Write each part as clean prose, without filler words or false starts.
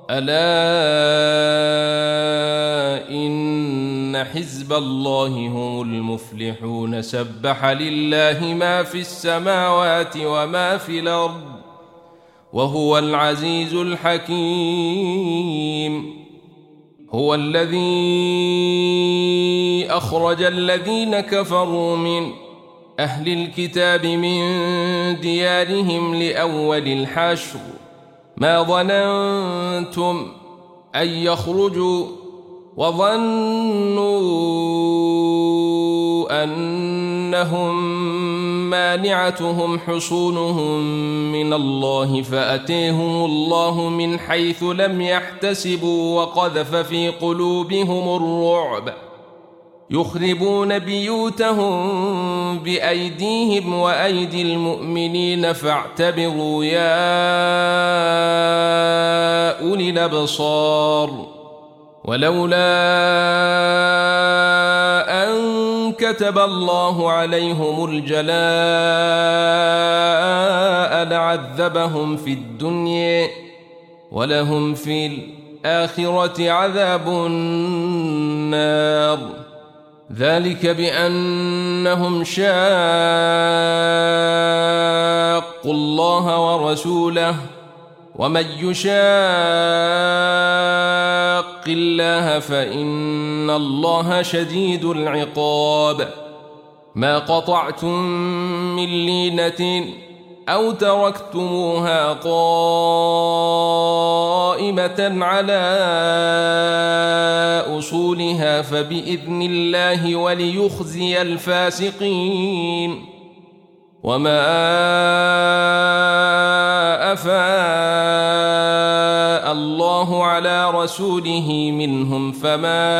ألا إن حزب الله هم المفلحون سبح لله ما في السماوات وما في الأرض وهو العزيز الحكيم. هو الذي أخرج الذين كفروا من أهل الكتاب من ديارهم لأول الحشر ما ظننتم أن يخرجوا وظنوا أنهم مانعتهم حصونهم من الله فأتيهم الله من حيث لم يحتسبوا وقذف في قلوبهم الرعب يخربون بيوتهم بأيديهم وأيدي المؤمنين فاعتبروا يا أولي الأبصار. ولولا أن كتب الله عليهم الجلاء لعذبهم في الدنيا ولهم في الآخرة عذاب النار ذلك بأنهم شاقوا الله ورسوله ومن يشاق الله فإن الله شديد العقاب. ما قطعتم من لينة أو تركتموها قائمة على أصولها فبإذن الله وليخزي الفاسقين. وما أفاء الله على رسوله منهم فما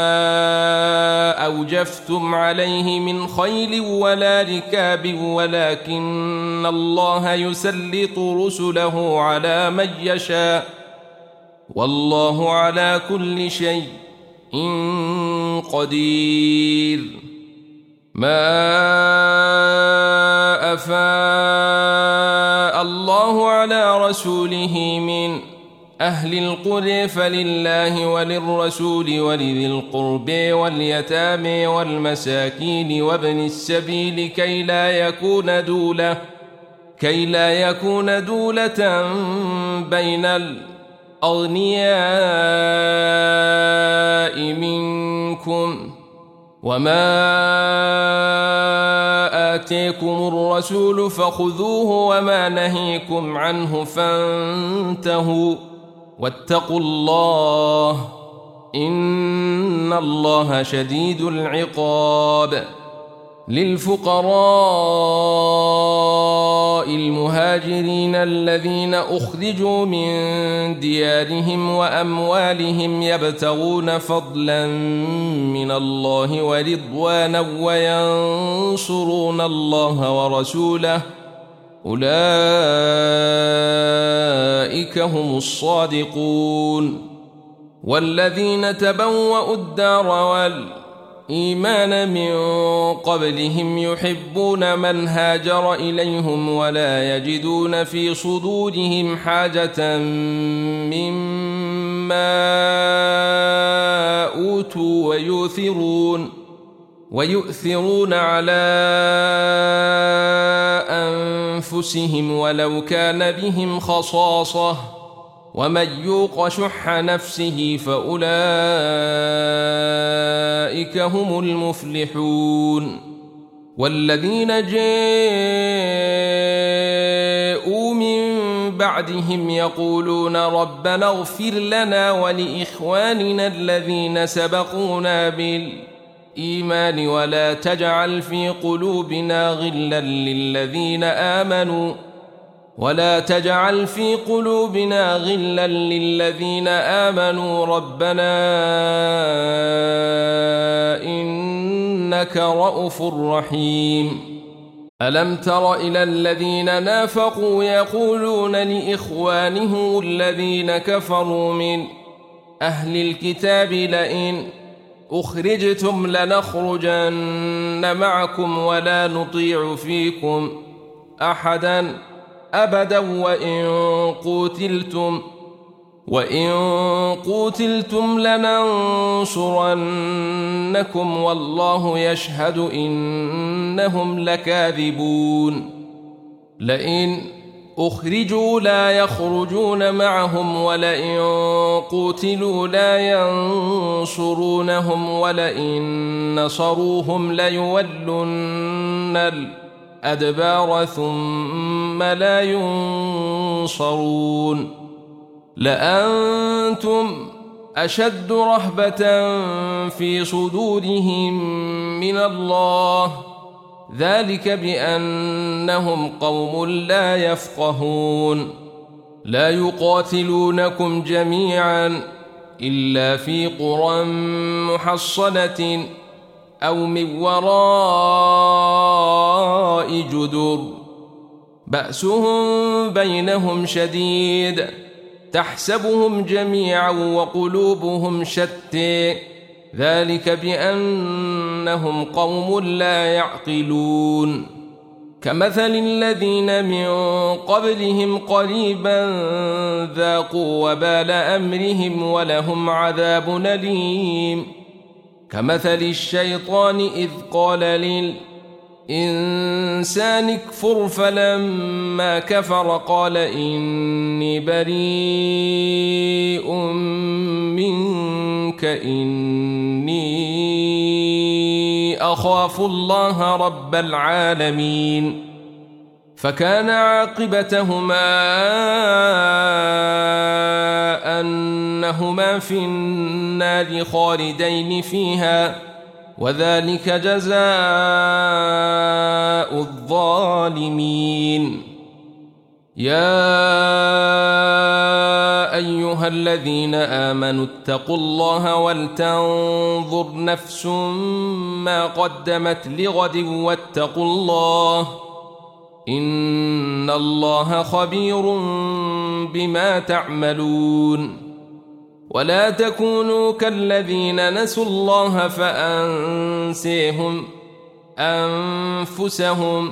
أوجفتم عليه من خيل ولا ركاب ولكن الله يسلط رسله على من يشاء والله على كل شيء قدير. ما أفاء الله على رسوله من أهل القرى فلله وللرسول ولذي القرب واليتامى والمساكين وابن السبيل كي لا يكون دولة بين الأغنياء منكم. وما آتيكم الرسول فخذوه وما نهيكم عنه فانتهوا واتقوا الله إن الله شديد العقاب. للفقراء المهاجرين الذين أخرجوا من ديارهم وأموالهم يبتغون فضلا من الله ورضوانا وينصرون الله ورسوله أولئك هم الصادقون. والذين تبوأوا الدار والإيمان من قبلهم يحبون من هاجر إليهم ولا يجدون في صدورهم حاجة مما أوتوا ويؤثرون على أنفسهم ولو كان بهم خصاصة ومن يوق شح نفسه فأولئك هم المفلحون. والذين جاءوا من بعدهم يقولون ربنا اغفر لنا ولإخواننا الذين سبقونا بالإيمان ولا تجعل في قلوبنا غلا للذين آمنوا ربنا إنك رؤوف رحيم. ألم تر إلى الذين نافقوا يقولون لإخوانهم الذين كفروا من أهل الكتاب لئن أخرجتم لنخرجن معكم ولا نطيع فيكم أحدا أبدا وإن قتلتم وإن قوتلتم لننصرنكم والله يشهد إنهم لكاذبون لئن أخرجوا لا يخرجون معهم ولئن قوتلوا لا ينصرونهم ولئن نصروهم ليولن الأدبار ثم لا ينصرون لأنتم أشد رهبة في صدورهم من الله ذلك بأنهم قوم لا يفقهون لا يقاتلونكم جميعا إلا في قرى محصنة أو من وراء جدر بأسهم بينهم شديد تحسبهم جميعا وقلوبهم شتى ذلك بأنهم قوم لا يعقلون كمثل الذين من قبلهم قريبا ذاقوا وبال أمرهم ولهم عذاب أليم كمثل الشيطان إذ قال للإنسان اكفر فلما كفر قال إني بريء منك إني أخاف الله رب العالمين فكان عاقبتهما أنهما في النار خالدين فيها وذلك جزاء الظالمين يا أيها الذين آمنوا اتقوا الله ولتنظر نفس ما قدمت لغد واتقوا الله إن الله خبير بما تعملون ولا تكونوا كالذين نسوا الله فأنسيهم أنفسهم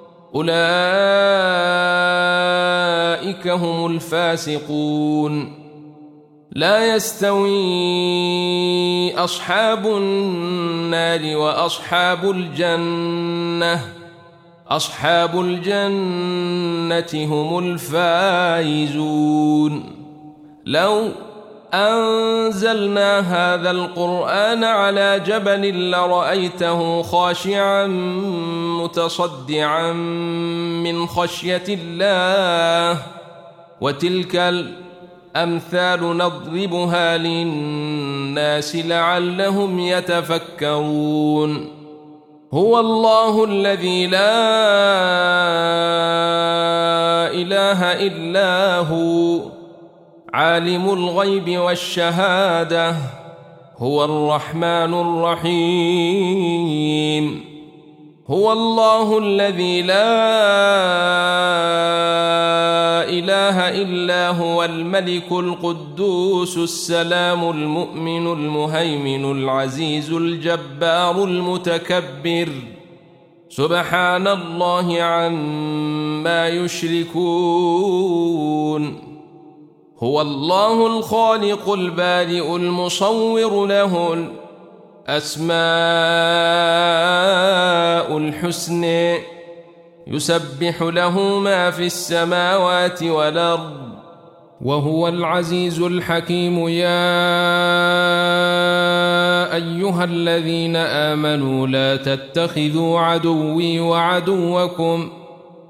أولئك هم الفاسقون لا يستوي أصحاب النار وأصحاب الجنة أصحاب الجنة هم الفائزون لو أنزلنا هذا القرآن على جبل لرأيته خاشعا متصدعا من خشية الله وتلك الأمثال نضربها للناس لعلهم يتفكرون هو الله الذي لا إله إلا هو عالم الغيب والشهادة هو الرحمن الرحيم هو الله الذي لا إله إلا هو الملك القدوس السلام المؤمن المهيمن العزيز الجبار المتكبر سبحان الله عما يشركون هو الله الخالق البارئ المصور له الأسماء الحسنى يسبح له ما في السماوات والأرض وهو العزيز الحكيم يا أيها الذين آمنوا لا تتخذوا عدوي وعدوكم